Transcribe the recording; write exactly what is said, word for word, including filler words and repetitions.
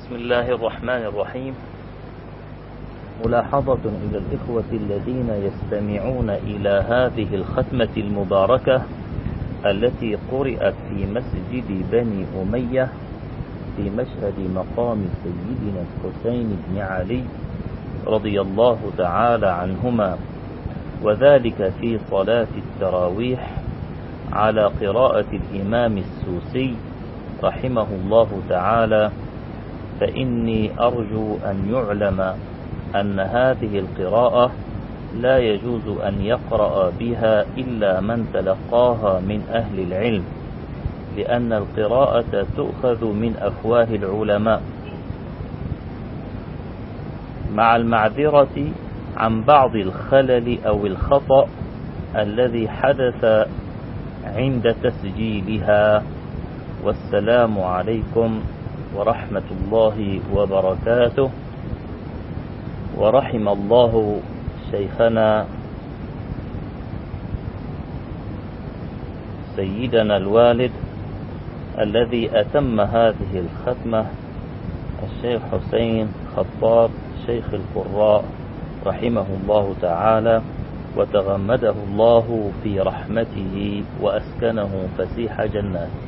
بسم الله الرحمن الرحيم. ملاحظة إلى الإخوة الذين يستمعون إلى هذه الختمة المباركة التي قرأت في مسجد بني أمية في مشهد مقام سيدنا الحسين بن علي رضي الله تعالى عنهما، وذلك في صلاة التراويح على قراءة الإمام السوسي رحمه الله تعالى. فإني أرجو أن يعلم أن هذه القراءة لا يجوز أن يقرأ بها إلا من تلقاها من أهل العلم، لأن القراءة تؤخذ من أفواه العلماء، مع المعذرة عن بعض الخلل أو الخطأ الذي حدث عند تسجيلها. والسلام عليكم ورحمة الله وبركاته. ورحم الله شيخنا سيدنا الوالد الذي أتم هذه الختمة، الشيخ حسين خطاب شيخ القراء رحمه الله تعالى، وتغمده الله في رحمته وأسكنه فسيح جناته.